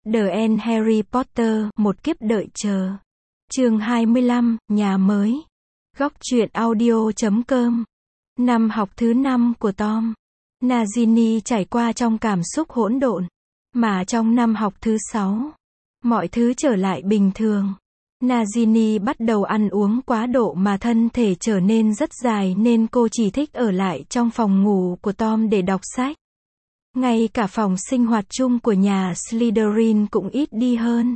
The End Harry Potter, một kiếp đợi chờ. Chương 25, nhà mới. Góc truyện audio.com. Năm học thứ 5 của Tom. Nagini trải qua trong cảm xúc hỗn độn. Mà trong năm học thứ 6, mọi thứ trở lại bình thường. Nagini bắt đầu ăn uống quá độ mà thân thể trở nên rất dài nên cô chỉ thích ở lại trong phòng ngủ của Tom để đọc sách. Ngay cả phòng sinh hoạt chung của nhà Slytherin cũng ít đi hơn.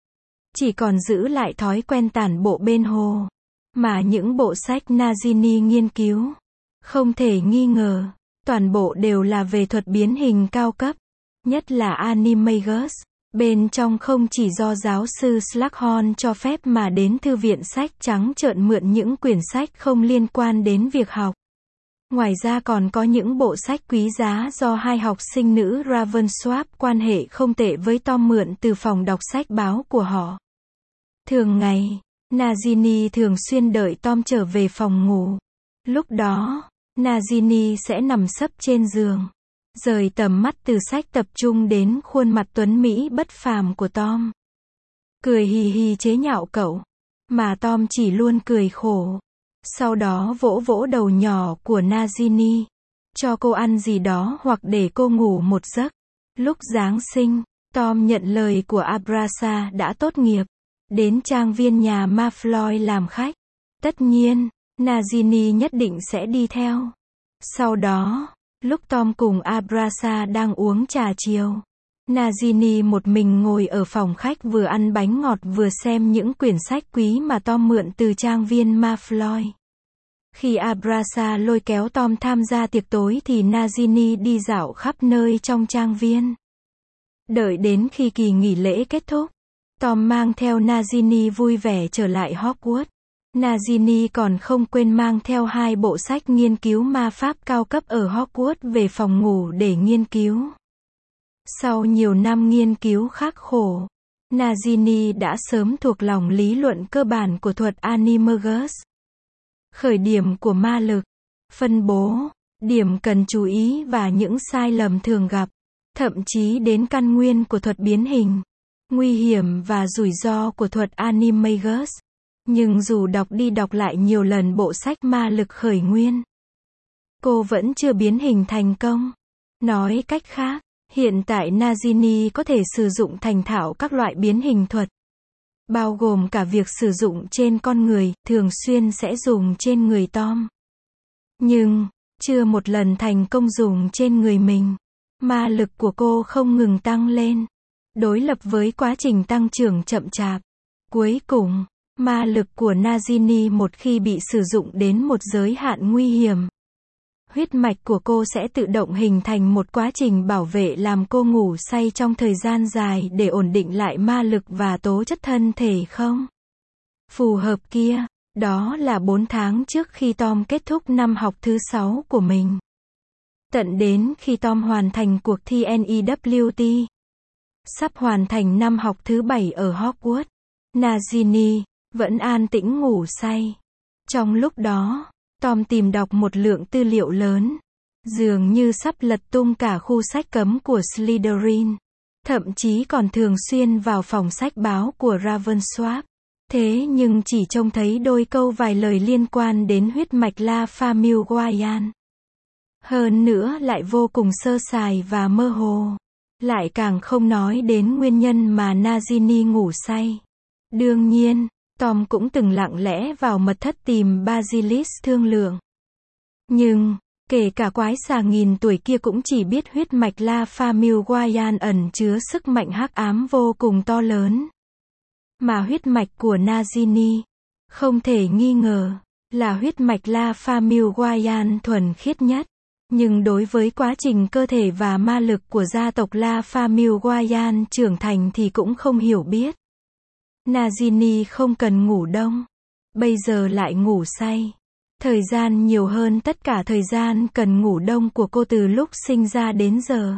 Chỉ còn giữ lại thói quen tản bộ bên hồ. Mà những bộ sách Nagini nghiên cứu, không thể nghi ngờ, toàn bộ đều là về thuật biến hình cao cấp. Nhất là Animagus. Bên trong không chỉ do giáo sư Slughorn cho phép mà đến thư viện sách trắng trợn mượn những quyển sách không liên quan đến việc học. Ngoài ra còn có những bộ sách quý giá do hai học sinh nữ Ravensworth quan hệ không tệ với Tom mượn từ phòng đọc sách báo của họ. Thường ngày, Nagini thường xuyên đợi Tom trở về phòng ngủ. Lúc đó, Nagini sẽ nằm sấp trên giường, rời tầm mắt từ sách tập trung đến khuôn mặt tuấn mỹ bất phàm của Tom. Cười hì hì chế nhạo cậu. Mà Tom chỉ luôn cười khổ. Sau đó vỗ vỗ đầu nhỏ của Nagini, cho cô ăn gì đó hoặc để cô ngủ một giấc. Lúc Giáng sinh, Tom nhận lời của Abrasa đã tốt nghiệp, đến trang viên nhà Malfoy làm khách. Tất nhiên, Nagini nhất định sẽ đi theo. Sau đó, lúc Tom cùng Abrasa đang uống trà chiều, Nagini một mình ngồi ở phòng khách vừa ăn bánh ngọt vừa xem những quyển sách quý mà Tom mượn từ trang viên Malfoy. Khi Abrasa lôi kéo Tom tham gia tiệc tối thì Nagini đi dạo khắp nơi trong trang viên. Đợi đến khi kỳ nghỉ lễ kết thúc, Tom mang theo Nagini vui vẻ trở lại Hogwarts. Nagini còn không quên mang theo 2 bộ sách nghiên cứu ma pháp cao cấp ở Hogwarts về phòng ngủ để nghiên cứu. Sau nhiều năm nghiên cứu khắc khổ, Nagini đã sớm thuộc lòng lý luận cơ bản của thuật Animagus. Khởi điểm của ma lực, phân bố, điểm cần chú ý và những sai lầm thường gặp, thậm chí đến căn nguyên của thuật biến hình, nguy hiểm và rủi ro của thuật Animagus. Nhưng dù đọc đi đọc lại nhiều lần bộ sách ma lực khởi nguyên, cô vẫn chưa biến hình thành công. Nói cách khác, hiện tại Nagini có thể sử dụng thành thạo các loại biến hình thuật, bao gồm cả việc sử dụng trên con người, thường xuyên sẽ dùng trên người Tom. Nhưng, chưa một lần thành công dùng trên người mình. Ma lực của cô không ngừng tăng lên, đối lập với quá trình tăng trưởng chậm chạp. Cuối cùng, ma lực của Nagini một khi bị sử dụng đến một giới hạn nguy hiểm, huyết mạch của cô sẽ tự động hình thành một quá trình bảo vệ làm cô ngủ say trong thời gian dài để ổn định lại ma lực và tố chất thân thể không phù hợp kia. Đó là 4 tháng trước khi Tom kết thúc năm học thứ 6 của mình. Tận đến khi Tom hoàn thành cuộc thi NEWT, sắp hoàn thành năm học thứ 7 ở Hogwarts, Nagini vẫn an tĩnh ngủ say. Trong lúc đó, Tom tìm đọc một lượng tư liệu lớn, dường như sắp lật tung cả khu sách cấm của Slytherin. Thậm chí còn thường xuyên vào phòng sách báo của Ravensworth. Thế nhưng chỉ trông thấy đôi câu vài lời liên quan đến huyết mạch La Famille. Hơn nữa lại vô cùng sơ sài và mơ hồ. Lại càng không nói đến nguyên nhân mà Nagini ngủ say. Đương nhiên, Tom cũng từng lặng lẽ vào mật thất tìm Basilisk thương lượng. Nhưng, kể cả quái xà nghìn tuổi kia cũng chỉ biết huyết mạch La Famille ẩn chứa sức mạnh hắc ám vô cùng to lớn. Mà huyết mạch của Nagini, không thể nghi ngờ, là huyết mạch La Famille thuần khiết nhất. Nhưng đối với quá trình cơ thể và ma lực của gia tộc La Famille trưởng thành thì cũng không hiểu biết. Nagini không cần ngủ đông, bây giờ lại ngủ say. Thời gian nhiều hơn tất cả thời gian cần ngủ đông của cô từ lúc sinh ra đến giờ.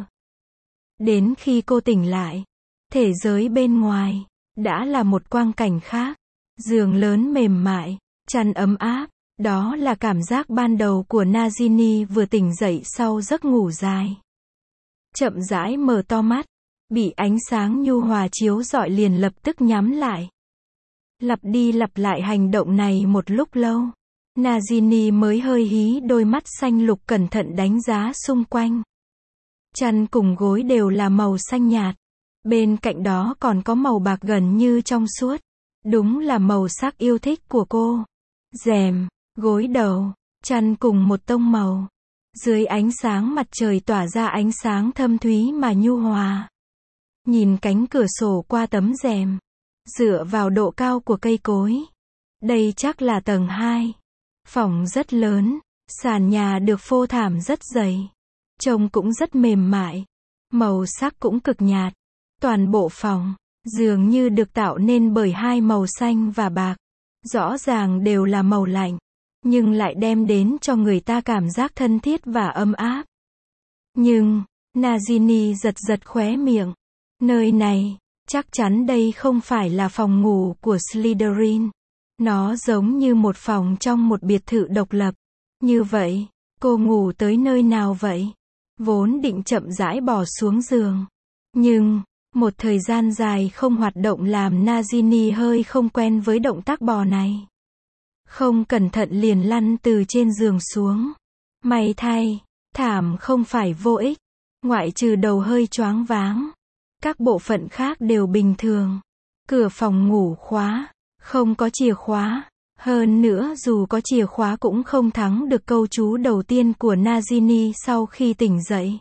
Đến khi cô tỉnh lại, thế giới bên ngoài đã là một quang cảnh khác. Giường lớn mềm mại, chăn ấm áp, đó là cảm giác ban đầu của Nagini vừa tỉnh dậy sau giấc ngủ dài. Chậm rãi mở to mắt, bị ánh sáng nhu hòa chiếu rọi liền lập tức nhắm lại. Lặp đi lặp lại hành động này một lúc lâu, Nagini mới hơi hí đôi mắt xanh lục cẩn thận đánh giá xung quanh. Chăn cùng gối đều là màu xanh nhạt. Bên cạnh đó còn có màu bạc gần như trong suốt. Đúng là màu sắc yêu thích của cô. Rèm, gối đầu, chăn cùng một tông màu. Dưới ánh sáng mặt trời tỏa ra ánh sáng thâm thúy mà nhu hòa. Nhìn cánh cửa sổ qua tấm rèm. Dựa vào độ cao của cây cối. Đây chắc là tầng 2. Phòng rất lớn. Sàn nhà được phô thảm rất dày. Trông cũng rất mềm mại. Màu sắc cũng cực nhạt. Toàn bộ phòng, dường như được tạo nên bởi hai màu xanh và bạc. Rõ ràng đều là màu lạnh. Nhưng lại đem đến cho người ta cảm giác thân thiết và ấm áp. Nhưng, Nagini giật giật khóe miệng. Nơi này, chắc chắn đây không phải là phòng ngủ của Slytherin. Nó giống như một phòng trong một biệt thự độc lập. Như vậy, cô ngủ tới nơi nào vậy? Vốn định chậm rãi bò xuống giường. Nhưng, một thời gian dài không hoạt động làm Nagini hơi không quen với động tác bò này. Không cẩn thận liền lăn từ trên giường xuống. May thay, thảm không phải vô ích. Ngoại trừ đầu hơi choáng váng. Các bộ phận khác đều bình thường. Cửa phòng ngủ khóa. Không có chìa khóa. Hơn nữa dù có chìa khóa cũng không thắng được câu chú đầu tiên của Nagini sau khi tỉnh dậy.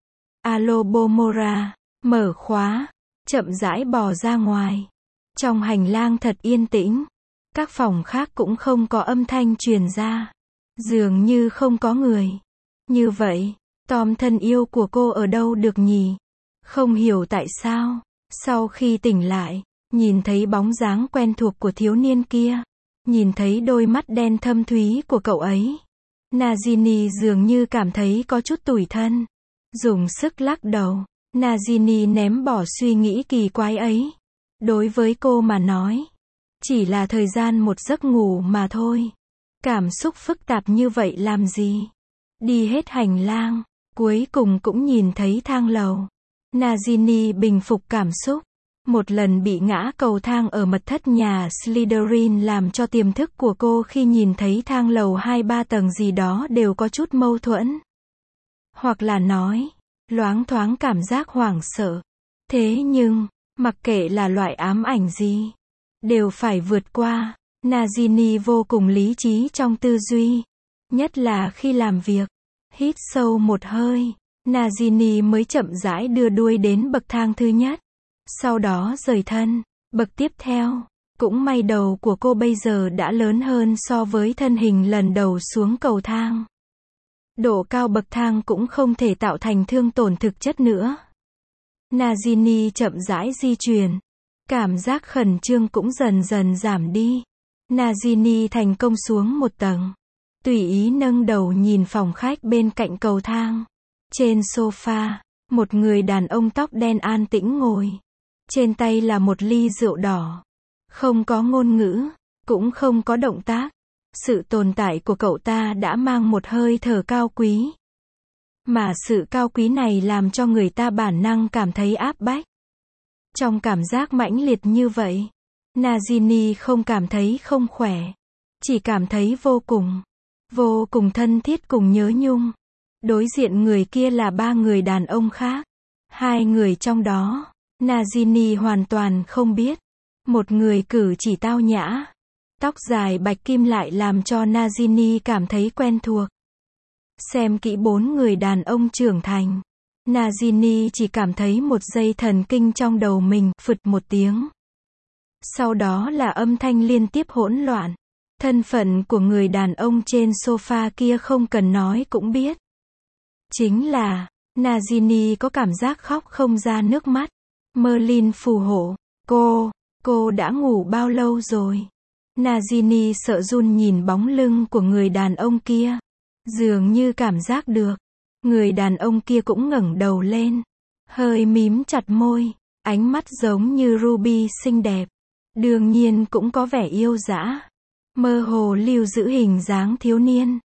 Alobomora, mở khóa, chậm rãi bò ra ngoài. Trong hành lang thật yên tĩnh. Các phòng khác cũng không có âm thanh truyền ra. Dường như không có người. Như vậy, Tom thân yêu của cô ở đâu được nhỉ? Không hiểu tại sao, sau khi tỉnh lại, nhìn thấy bóng dáng quen thuộc của thiếu niên kia. Nhìn thấy đôi mắt đen thâm thúy của cậu ấy. Nagini dường như cảm thấy có chút tủi thân. Dùng sức lắc đầu. Nagini ném bỏ suy nghĩ kỳ quái ấy. Đối với cô mà nói, chỉ là thời gian một giấc ngủ mà thôi. Cảm xúc phức tạp như vậy làm gì? Đi hết hành lang, cuối cùng cũng nhìn thấy thang lầu. Nagini bình phục cảm xúc. Một lần bị ngã cầu thang ở mật thất nhà Slytherin làm cho tiềm thức của cô khi nhìn thấy thang lầu 2-3 tầng gì đó đều có chút mâu thuẫn. Hoặc là nói, loáng thoáng cảm giác hoảng sợ. Thế nhưng, mặc kệ là loại ám ảnh gì, đều phải vượt qua. Nagini vô cùng lý trí trong tư duy. Nhất là khi làm việc. Hít sâu một hơi, Nagini mới chậm rãi đưa đuôi đến bậc thang thứ nhất. Sau đó rời thân. Bậc tiếp theo. Cũng may đầu của cô bây giờ đã lớn hơn so với thân hình lần đầu xuống cầu thang. Độ cao bậc thang cũng không thể tạo thành thương tổn thực chất nữa. Nagini chậm rãi di chuyển. Cảm giác khẩn trương cũng dần dần giảm đi. Nagini thành công xuống một tầng. Tùy ý nâng đầu nhìn phòng khách bên cạnh cầu thang. Trên sofa, một người đàn ông tóc đen an tĩnh ngồi. Trên tay là một ly rượu đỏ. Không có ngôn ngữ, cũng không có động tác. Sự tồn tại của cậu ta đã mang một hơi thở cao quý. Mà sự cao quý này làm cho người ta bản năng cảm thấy áp bách. Trong cảm giác mãnh liệt như vậy, Nagini không cảm thấy không khỏe. Chỉ cảm thấy vô cùng thân thiết cùng nhớ nhung. Đối diện người kia là 3 người đàn ông khác. 2 người trong đó, Nagini hoàn toàn không biết. Một người cử chỉ tao nhã. Tóc dài bạch kim lại làm cho Nagini cảm thấy quen thuộc. Xem kỹ 4 người đàn ông trưởng thành. Nagini chỉ cảm thấy một dây thần kinh trong đầu mình phụt một tiếng. Sau đó là âm thanh liên tiếp hỗn loạn. Thân phận của người đàn ông trên sofa kia không cần nói cũng biết. Chính là, Nagini có cảm giác khóc không ra nước mắt. Merlin phù hộ. Cô đã ngủ bao lâu rồi? Nagini sợ run nhìn bóng lưng của người đàn ông kia. Dường như cảm giác được. Người đàn ông kia cũng ngẩng đầu lên. Hơi mím chặt môi. Ánh mắt giống như ruby xinh đẹp. Đương nhiên cũng có vẻ yêu dã. Mơ hồ lưu giữ hình dáng thiếu niên.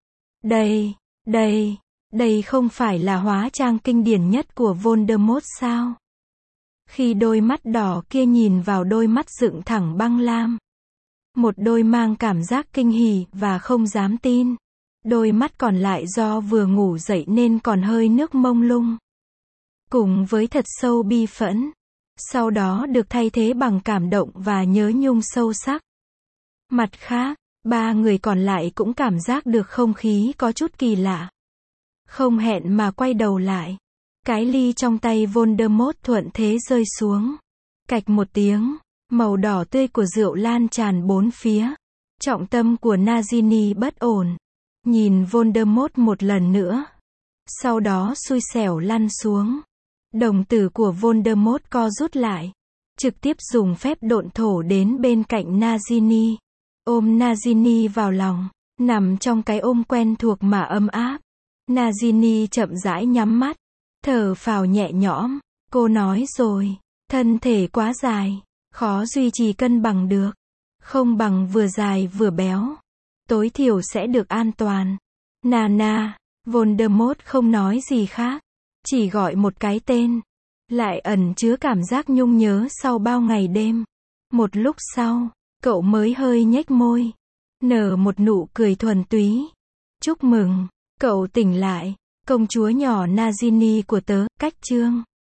Đây không phải là hóa trang kinh điển nhất của Voldemort sao? Khi đôi mắt đỏ kia nhìn vào đôi mắt dựng thẳng băng lam. Một đôi mang cảm giác kinh hỉ và không dám tin. Đôi mắt còn lại do vừa ngủ dậy nên còn hơi nước mông lung. Cùng với thật sâu bi phẫn. Sau đó được thay thế bằng cảm động và nhớ nhung sâu sắc. Mặt khác, ba người còn lại cũng cảm giác được không khí có chút kỳ lạ. Không hẹn mà quay đầu lại. Cái ly trong tay Voldemort thuận thế rơi xuống. Cạch một tiếng, màu đỏ tươi của rượu lan tràn bốn phía. Trọng tâm của Nagini bất ổn. Nhìn Voldemort một lần nữa. Sau đó xui xẻo lăn xuống. Đồng tử của Voldemort co rút lại. Trực tiếp dùng phép độn thổ đến bên cạnh Nagini. Ôm Nagini vào lòng. Nằm trong cái ôm quen thuộc mà ấm áp. Nagini chậm rãi nhắm mắt. Thở phào nhẹ nhõm. Cô nói rồi. Thân thể quá dài. Khó duy trì cân bằng được. Không bằng vừa dài vừa béo. Tối thiểu sẽ được an toàn. Nana. Voldemort không nói gì khác. Chỉ gọi một cái tên. Lại ẩn chứa cảm giác nhung nhớ sau bao ngày đêm. Một lúc sau, cậu mới hơi nhếch môi. Nở một nụ cười thuần túy. Chúc mừng, cậu tỉnh lại. Công chúa nhỏ Nagini của tớ, cách chương.